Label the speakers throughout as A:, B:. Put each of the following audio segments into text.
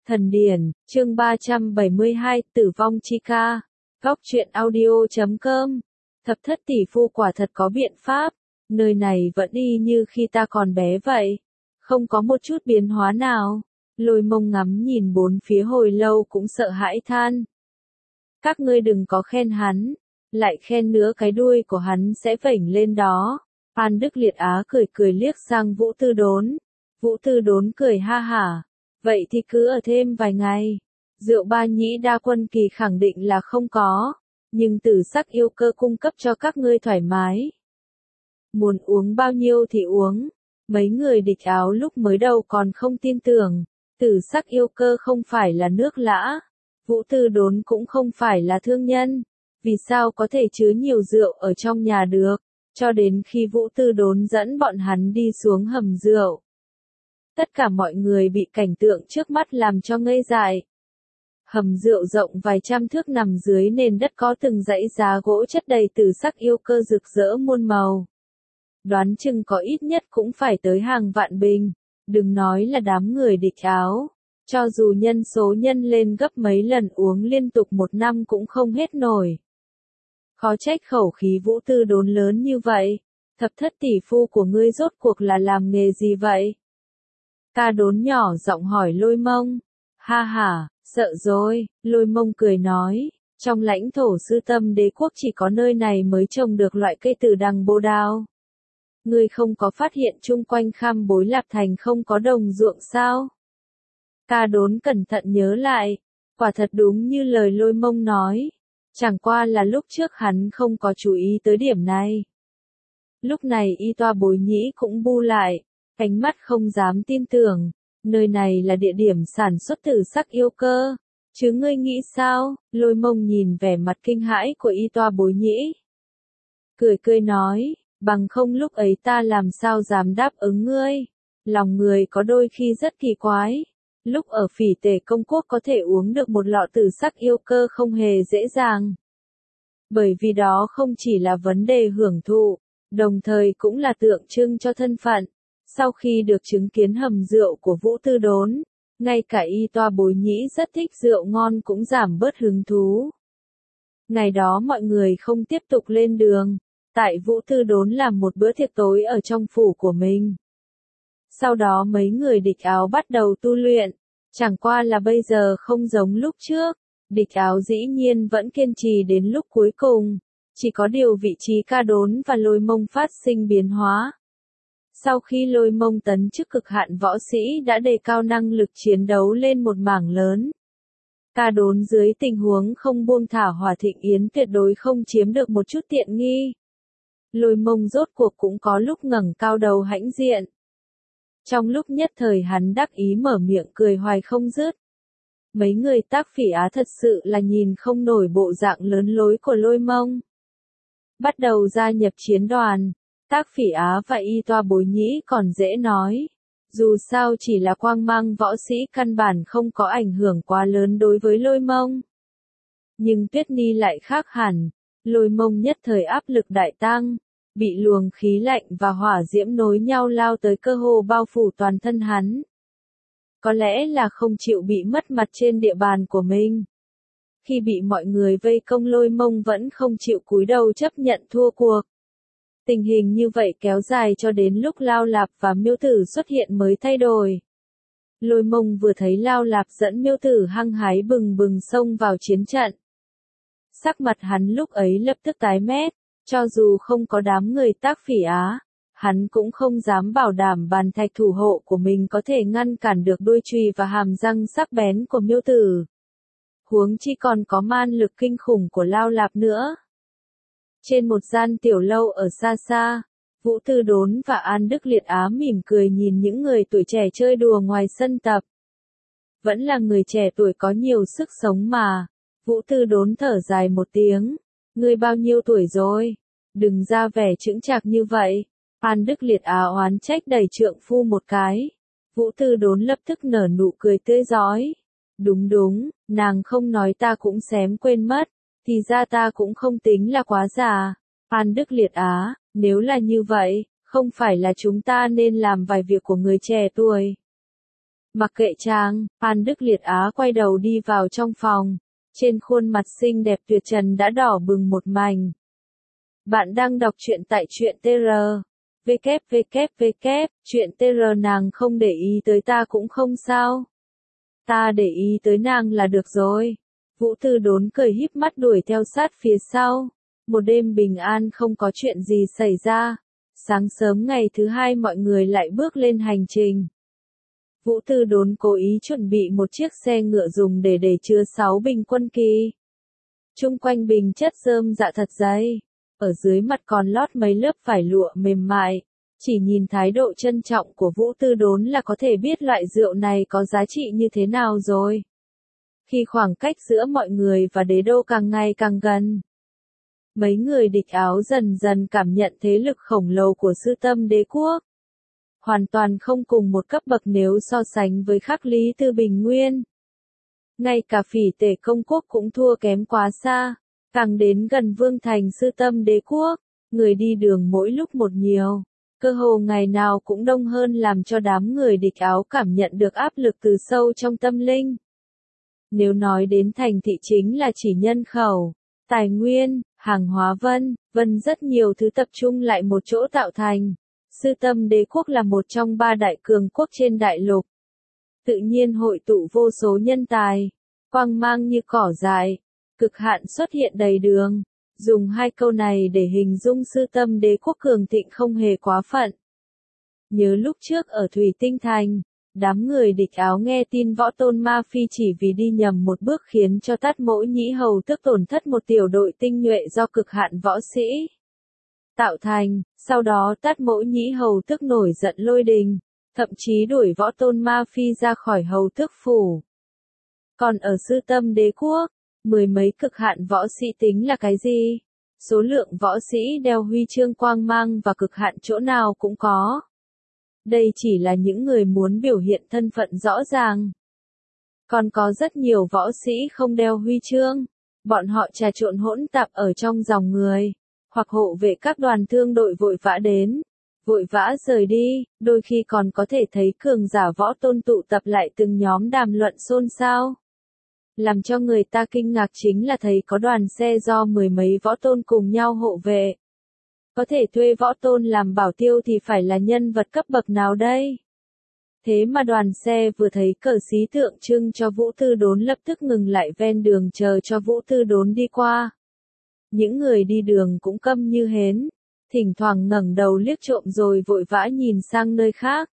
A: Thần điển, chương 372, tử vong chi ca. Góc truyện audio.com. Thập thất tỷ phu quả thật có biện pháp. Nơi này vẫn y như khi ta còn bé vậy. Không có một chút biến hóa nào. Lôi Mông ngắm nhìn bốn phía hồi lâu cũng sợ hãi than. Các ngươi đừng có khen hắn. Lại khen nữa cái đuôi của hắn sẽ vểnh lên đó. An Đức Liệt Á cười cười liếc sang Vũ Tư Đốn. Vũ Tư Đốn cười ha hả. Vậy thì cứ ở thêm vài ngày. Rượu Ba Nhĩ Đa Quân Kỳ khẳng định là không có. Nhưng tử sắc yêu cơ cung cấp cho các ngươi thoải mái. Muốn uống bao nhiêu thì uống. Mấy người địch áo lúc mới đầu còn không tin tưởng. Tử sắc yêu cơ không phải là nước lã. Vũ Tư Đốn cũng không phải là thương nhân. Vì sao có thể chứa nhiều rượu ở trong nhà được? Cho đến khi Vũ Tư Đốn dẫn bọn hắn đi xuống hầm rượu. Tất cả mọi người bị cảnh tượng trước mắt làm cho ngây dại. Hầm rượu rộng vài trăm thước nằm dưới nền đất có từng dãy giá gỗ chất đầy tử sắc yêu cơ rực rỡ muôn màu. Đoán chừng có ít nhất cũng phải tới hàng vạn bình, đừng nói là đám người địch áo. Cho dù nhân số nhân lên gấp mấy lần uống liên tục một năm cũng không hết nổi. Khó trách khẩu khí Vũ Tư Đốn lớn như vậy. Thập thất tỷ phu của ngươi rốt cuộc là làm nghề gì vậy? Ca Đốn nhỏ giọng hỏi Lôi Mông. Ha ha, sợ rồi, Lôi Mông cười nói, trong lãnh thổ Sư Tâm Đế quốc chỉ có nơi này mới trồng được loại cây tử đằng bồ đào. Ngươi không có phát hiện chung quanh Kham Bối Lạp Thành không có đồng ruộng sao? Ca Đốn cẩn thận nhớ lại, quả thật đúng như lời Lôi Mông nói, chẳng qua là lúc trước hắn không có chú ý tới điểm này. Lúc này Y Toa Bối Nhĩ cũng bu lại. Ánh mắt không dám tin tưởng, nơi này là địa điểm sản xuất tử sắc yêu cơ. Chứ ngươi nghĩ sao? Lôi Mông nhìn vẻ mặt kinh hãi của Y Toa Bối Nhĩ. Cười cười nói, bằng không lúc ấy ta làm sao dám đáp ứng ngươi. Lòng người có đôi khi rất kỳ quái. Lúc ở Phỉ Tề Công Quốc có thể uống được một lọ tử sắc yêu cơ không hề dễ dàng. Bởi vì đó không chỉ là vấn đề hưởng thụ, đồng thời cũng là tượng trưng cho thân phận. Sau khi được chứng kiến hầm rượu của Vũ Tư Đốn, ngay cả Y Toa Bối Nhĩ rất thích rượu ngon cũng giảm bớt hứng thú. Ngày đó mọi người không tiếp tục lên đường, tại Vũ Tư Đốn làm một bữa tiệc tối ở trong phủ của mình. Sau đó mấy người địch áo bắt đầu tu luyện, chẳng qua là bây giờ không giống lúc trước, địch áo dĩ nhiên vẫn kiên trì đến lúc cuối cùng, chỉ có điều vị trí Ca Đốn và Lôi Mông phát sinh biến hóa. Sau khi Lôi Mông tấn chức cực hạn võ sĩ đã đề cao năng lực chiến đấu lên một mảng lớn. Ca Đốn dưới tình huống không buông thả Hỏa Thịnh Yến tuyệt đối không chiếm được một chút tiện nghi. Lôi Mông rốt cuộc cũng có lúc ngẩng cao đầu hãnh diện. Trong lúc nhất thời hắn đắc ý mở miệng cười hoài không dứt. Mấy người Tác Phỉ Á thật sự là nhìn không nổi bộ dạng lớn lối của Lôi Mông. Bắt đầu gia nhập chiến đoàn. Tác Phỉ Á và Y Toa Bối Nhĩ còn dễ nói. Dù sao chỉ là quang mang võ sĩ căn bản không có ảnh hưởng quá lớn đối với Lôi Mông. Nhưng Tuyết Ni lại khác hẳn. Lôi Mông nhất thời áp lực đại tăng. Bị luồng khí lạnh và hỏa diễm nối nhau lao tới cơ hồ bao phủ toàn thân hắn. Có lẽ là không chịu bị mất mặt trên địa bàn của mình. Khi bị mọi người vây công Lôi Mông vẫn không chịu cúi đầu chấp nhận thua cuộc. Tình hình như vậy kéo dài cho đến lúc Lao Lạp và Miêu Tử xuất hiện mới thay đổi. Lôi Mông vừa thấy Lao Lạp dẫn Miêu Tử hăng hái bừng bừng xông vào chiến trận. Sắc mặt hắn lúc ấy lập tức tái mét, cho dù không có đám người Tác Phỉ Á, hắn cũng không dám bảo đảm bàn thạch thủ hộ của mình có thể ngăn cản được đuôi chùy và hàm răng sắc bén của Miêu Tử. Huống chi còn có man lực kinh khủng của Lao Lạp nữa. Trên một gian tiểu lâu ở xa xa, Vũ Tư Đốn và An Đức Liệt Á mỉm cười nhìn những người tuổi trẻ chơi đùa ngoài sân tập. Vẫn là người trẻ tuổi có nhiều sức sống mà. Vũ Tư Đốn thở dài một tiếng. Ngươi bao nhiêu tuổi rồi? Đừng ra vẻ chững chạc như vậy. An Đức Liệt Á oán trách đẩy trượng phu một cái. Vũ Tư Đốn lập tức nở nụ cười tươi rói. Đúng đúng, nàng không nói ta cũng xém quên mất. Thì ra ta cũng không tính là quá già. An Đức Liệt Á, nếu là như vậy, không phải là chúng ta nên làm vài việc của người trẻ tuổi. Mặc kệ chàng, Phan Đức Liệt Á quay đầu đi vào trong phòng. Trên khuôn mặt xinh đẹp tuyệt trần đã đỏ bừng một mảnh. Bạn đang đọc truyện tại truyện TR. www. Chuyện TR nàng không để ý tới ta cũng không sao. Ta để ý tới nàng là được rồi. Vũ Tư Đốn cười híp mắt đuổi theo sát phía sau. Một đêm bình an không có chuyện gì xảy ra. Sáng sớm ngày thứ hai mọi người lại bước lên hành trình. Vũ Tư Đốn cố ý chuẩn bị một chiếc xe ngựa dùng để chứa 6 bình quân kỳ. Chung quanh bình chất rơm dạ thật dày. Ở dưới mặt còn lót mấy lớp vải lụa mềm mại. Chỉ nhìn thái độ trân trọng của Vũ Tư Đốn là có thể biết loại rượu này có giá trị như thế nào rồi. Khi khoảng cách giữa mọi người và đế đô càng ngày càng gần, mấy người địch Áo dần dần cảm nhận thế lực khổng lồ của Sư Tâm Đế quốc. Hoàn toàn không cùng một cấp bậc nếu so sánh với Khắc Lý Tư Bình Nguyên. Ngay cả Phỉ Tể Công quốc cũng thua kém quá xa. Càng đến gần Vương thành Sư Tâm Đế quốc, người đi đường mỗi lúc một nhiều. Cơ hồ ngày nào cũng đông hơn làm cho đám người địch Áo cảm nhận được áp lực từ sâu trong tâm linh. Nếu nói đến thành thị chính là chỉ nhân khẩu, tài nguyên, hàng hóa vân rất nhiều thứ tập trung lại một chỗ tạo thành. Sư Tâm Đế quốc là một trong 3 đại cường quốc trên đại lục. Tự nhiên hội tụ vô số nhân tài, quang mang như cỏ dại, cực hạn xuất hiện đầy đường. Dùng 2 câu này để hình dung Sư Tâm Đế quốc cường thịnh không hề quá phận. Nhớ lúc trước ở Thủy Tinh Thành, đám người địch Áo nghe tin Võ Tôn Ma Phi chỉ vì đi nhầm một bước khiến cho Tát Mỗ Nhĩ Hầu Tước tổn thất một tiểu đội tinh nhuệ do cực hạn võ sĩ tạo thành. Sau đó Tát Mỗ Nhĩ Hầu Tước nổi giận lôi đình, thậm chí đuổi Võ Tôn Ma Phi ra khỏi Hầu Tước phủ. Còn ở Sư Tâm Đế quốc, 10 mấy cực hạn võ sĩ tính là cái gì? Số lượng võ sĩ đeo huy chương quang mang và cực hạn chỗ nào cũng có. Đây chỉ là những người muốn biểu hiện thân phận rõ ràng. Còn có rất nhiều võ sĩ không đeo huy chương. Bọn họ trà trộn hỗn tạp ở trong dòng người. Hoặc hộ vệ các đoàn thương đội vội vã đến. Vội vã rời đi, đôi khi còn có thể thấy cường giả võ tôn tụ tập lại từng nhóm đàm luận xôn xao. Làm cho người ta kinh ngạc chính là thấy có đoàn xe do 10 mấy võ tôn cùng nhau hộ vệ. Có thể thuê võ tôn làm bảo tiêu thì phải là nhân vật cấp bậc nào đây? Thế mà đoàn xe vừa thấy cờ xí tượng trưng cho Vũ Tư Đốn lập tức ngừng lại ven đường chờ cho Vũ Tư Đốn đi qua. Những người đi đường cũng câm như hến, thỉnh thoảng ngẩng đầu liếc trộm rồi vội vã nhìn sang nơi khác.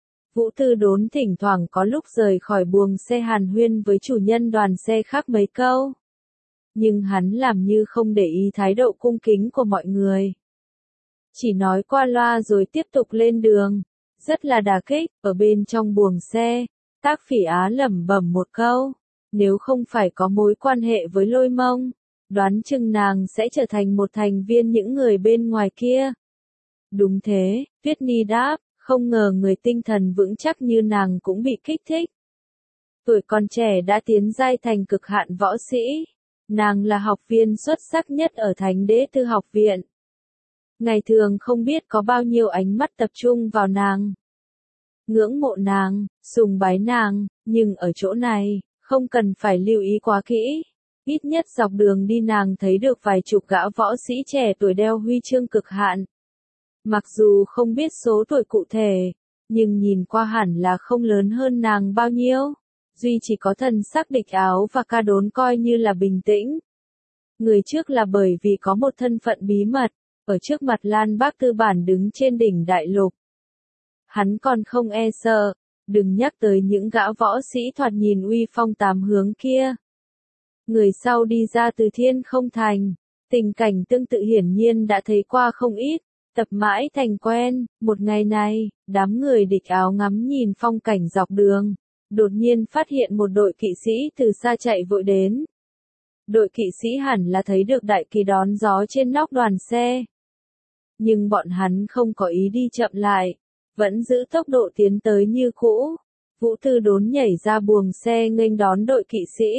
A: Vũ Tư Đốn thỉnh thoảng có lúc rời khỏi buồng xe hàn huyên với chủ nhân đoàn xe khác mấy câu. Nhưng hắn làm như không để ý thái độ cung kính của mọi người. Chỉ nói qua loa rồi tiếp tục lên đường. Rất là đả kích, ở bên trong buồng xe, Tác Phỉ Á lẩm bẩm một câu. Nếu không phải có mối quan hệ với Lôi Mông, đoán chừng nàng sẽ trở thành một thành viên những người bên ngoài kia. Đúng thế, Tuyết Ni đáp, không ngờ người tinh thần vững chắc như nàng cũng bị kích thích. Tuổi còn trẻ đã tiến giai thành cực hạn võ sĩ. Nàng là học viên xuất sắc nhất ở Thánh Đế Tư học viện. Ngày thường không biết có bao nhiêu ánh mắt tập trung vào nàng. Ngưỡng mộ nàng, sùng bái nàng, nhưng ở chỗ này, không cần phải lưu ý quá kỹ. Ít nhất dọc đường đi nàng thấy được vài chục gã võ sĩ trẻ tuổi đeo huy chương cực hạn. Mặc dù không biết số tuổi cụ thể, nhưng nhìn qua hẳn là không lớn hơn nàng bao nhiêu. Duy chỉ có thần sắc địch Áo và Ca Đốn coi như là bình tĩnh. Người trước là bởi vì có một thân phận bí mật, ở trước mặt Lan Bác Tư Bản đứng trên đỉnh đại lục. Hắn còn không e sợ, đừng nhắc tới những gã võ sĩ thoạt nhìn uy phong 8 hướng kia. Người sau đi ra từ Thiên Không Thành, tình cảnh tương tự hiển nhiên đã thấy qua không ít, tập mãi thành quen. Một ngày này, đám người địch Áo ngắm nhìn phong cảnh dọc đường, đột nhiên phát hiện một đội kỵ sĩ từ xa chạy vội đến. Đội kỵ sĩ hẳn là thấy được đại kỳ đón gió trên nóc đoàn xe. Nhưng bọn hắn không có ý đi chậm lại, vẫn giữ tốc độ tiến tới như cũ. Vũ Tư Đốn nhảy ra buồng xe nghênh đón đội kỵ sĩ.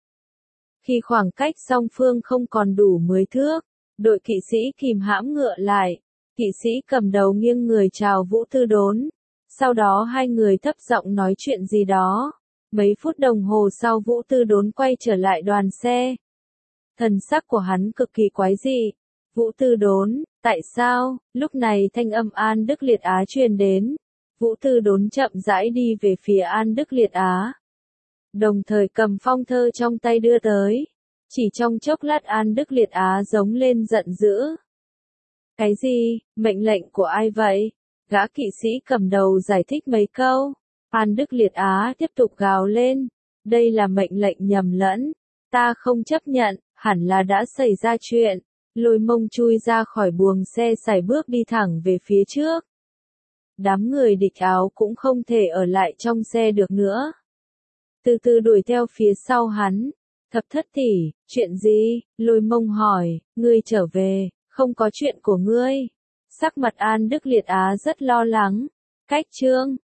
A: Khi khoảng cách song phương không còn đủ 10 thước, đội kỵ sĩ kìm hãm ngựa lại. Kỵ sĩ cầm đầu nghiêng người chào Vũ Tư Đốn. Sau đó hai người thấp giọng nói chuyện gì đó. Mấy phút đồng hồ sau Vũ Tư Đốn quay trở lại đoàn xe. Thần sắc của hắn cực kỳ quái dị. Vũ Tư Đốn, tại sao? Lúc này thanh âm An Đức Liệt Á truyền đến. Vũ Tư Đốn chậm rãi đi về phía An Đức Liệt Á. Đồng thời cầm phong thơ trong tay đưa tới. Chỉ trong chốc lát An Đức Liệt Á giống lên giận dữ. Cái gì? Mệnh lệnh của ai vậy? Gã kỵ sĩ cầm đầu giải thích mấy câu. An Đức Liệt Á tiếp tục gào lên. Đây là mệnh lệnh nhầm lẫn. Ta không chấp nhận, hẳn là đã xảy ra chuyện. Lôi Mông chui ra khỏi buồng xe sải bước đi thẳng về phía trước. Đám người địch áo cũng không thể ở lại trong xe được nữa. Từ từ đuổi theo phía sau hắn. Thập thất tỷ, chuyện gì? Lôi Mông hỏi, ngươi trở về, không có chuyện của ngươi. Sắc mặt An Đức Liệt Á rất lo lắng. Cách chương